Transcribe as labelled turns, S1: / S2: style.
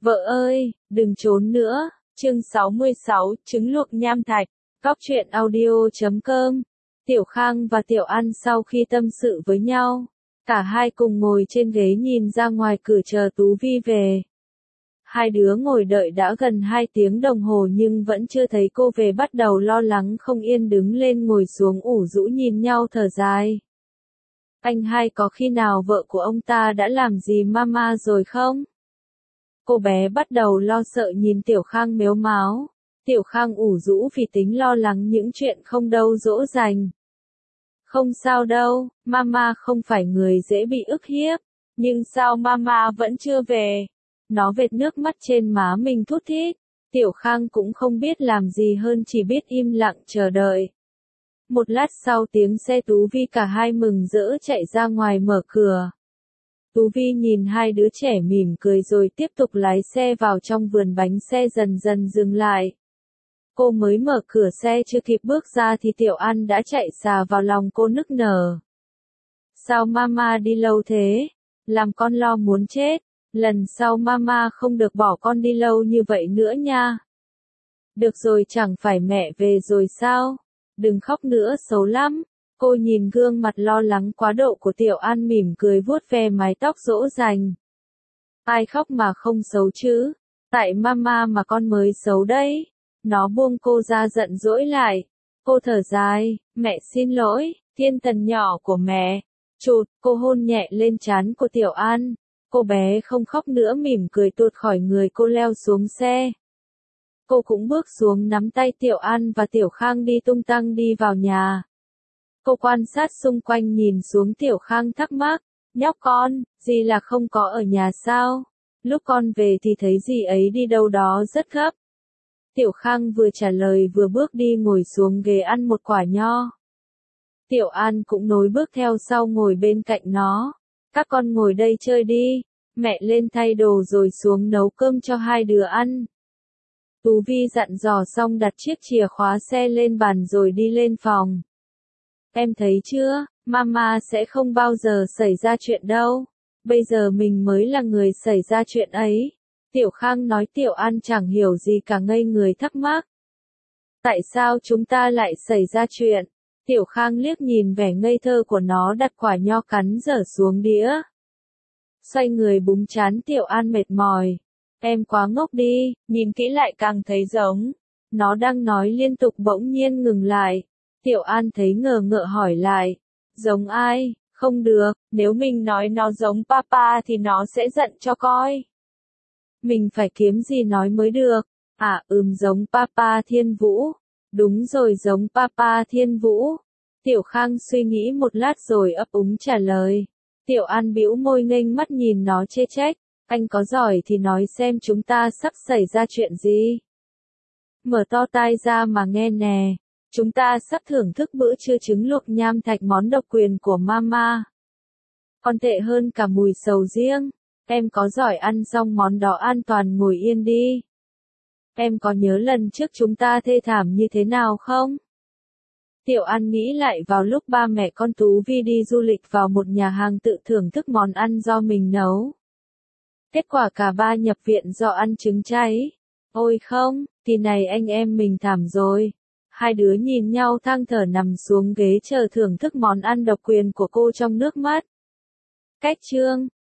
S1: Vợ ơi, đừng trốn nữa. Chương 66, trứng luộc nham thạch. Cóc truyện audio.com. Tiểu Khang và Tiểu An sau khi tâm sự với nhau, cả hai cùng ngồi trên ghế nhìn ra ngoài cửa chờ Tú Vi về. Hai đứa ngồi đợi đã gần 2 tiếng đồng hồ nhưng vẫn chưa thấy cô về, bắt đầu lo lắng không yên, đứng lên ngồi xuống ủ rũ nhìn nhau thở dài. Anh hai có khi nào vợ của ông ta đã làm gì mama rồi không? Cô bé bắt đầu lo sợ nhìn Tiểu Khang mếu máo. Tiểu Khang ủ rũ vì tính lo lắng những chuyện không đâu dỗ dành. Không sao đâu, mama không phải người dễ bị ức hiếp. Nhưng sao mama vẫn chưa về? Nó vệt nước mắt trên má mình thút thít. Tiểu Khang cũng không biết làm gì hơn, chỉ biết im lặng chờ đợi. Một lát sau tiếng xe Tú Vi cả hai mừng rỡ chạy ra ngoài mở cửa. Tú Vi nhìn hai đứa trẻ mỉm cười rồi tiếp tục lái xe vào trong vườn, bánh xe dần dần dừng lại. Cô mới mở cửa xe chưa kịp bước ra thì Tiểu An đã chạy xà vào lòng cô nức nở. Sao mama đi lâu thế? Làm con lo muốn chết. Lần sau mama không được bỏ con đi lâu như vậy nữa nha. Được rồi, chẳng phải mẹ về rồi sao? Đừng khóc nữa, xấu lắm. Cô nhìn gương mặt lo lắng quá độ của Tiểu An mỉm cười vuốt ve mái tóc dỗ dành. Ai khóc mà không xấu chứ? Tại mama mà con mới xấu đấy. Nó buông cô ra giận dỗi lại. Cô thở dài, mẹ xin lỗi, thiên thần nhỏ của mẹ. Chụt, cô hôn nhẹ lên trán của Tiểu An. Cô bé không khóc nữa, mỉm cười tuột khỏi người cô leo xuống xe. Cô cũng bước xuống nắm tay Tiểu An và Tiểu Khang đi tung tăng đi vào nhà. Cô quan sát xung quanh nhìn xuống Tiểu Khang thắc mắc, nhóc con, dì là không có ở nhà sao? Lúc con về thì thấy dì ấy đi đâu đó rất gấp. Tiểu Khang vừa trả lời vừa bước đi ngồi xuống ghế ăn một quả nho. Tiểu An cũng nối bước theo sau ngồi bên cạnh nó. Các con ngồi đây chơi đi, mẹ lên thay đồ rồi xuống nấu cơm cho hai đứa ăn. Tú Vi dặn dò xong đặt chiếc chìa khóa xe lên bàn rồi đi lên phòng. Em thấy chưa, mama sẽ không bao giờ xảy ra chuyện đâu. Bây giờ mình mới là người xảy ra chuyện ấy. Tiểu Khang nói. Tiểu An chẳng hiểu gì cả, ngây người thắc mắc. Tại sao chúng ta lại xảy ra chuyện? Tiểu Khang liếc nhìn vẻ ngây thơ của nó, đặt quả nho cắn dở xuống đĩa. Xoay người búng trán Tiểu An mệt mỏi. Em quá ngốc đi, nhìn kỹ lại càng thấy giống. Nó đang nói liên tục bỗng nhiên ngừng lại. Tiểu An thấy ngờ ngợ hỏi lại. Giống ai? Không được, nếu mình nói nó giống papa thì nó sẽ giận cho coi. Mình phải kiếm gì nói mới được. Giống papa Thiên Vũ. Đúng rồi, giống papa Thiên Vũ. Tiểu Khang suy nghĩ một lát rồi ấp úng trả lời. Tiểu An bĩu môi nghênh mắt nhìn nó chê trách. Anh có giỏi thì nói xem chúng ta sắp xảy ra chuyện gì. Mở to tai ra mà nghe nè. Chúng ta sắp thưởng thức bữa trưa trứng luộc nham thạch, món độc quyền của mama. Còn tệ hơn cả mùi sầu riêng. Em có giỏi ăn xong món đó an toàn ngồi yên đi. Em có nhớ lần trước chúng ta thê thảm như thế nào không? Tiểu An nghĩ lại vào lúc ba mẹ con Tú Vi đi du lịch vào một nhà hàng tự thưởng thức món ăn do mình nấu. Kết quả cả ba nhập viện do ăn trứng cháy. Ôi không, thì này anh em mình thảm rồi. Hai đứa nhìn nhau than thở nằm xuống ghế chờ thưởng thức món ăn độc quyền của cô trong nước mắt. Cách chương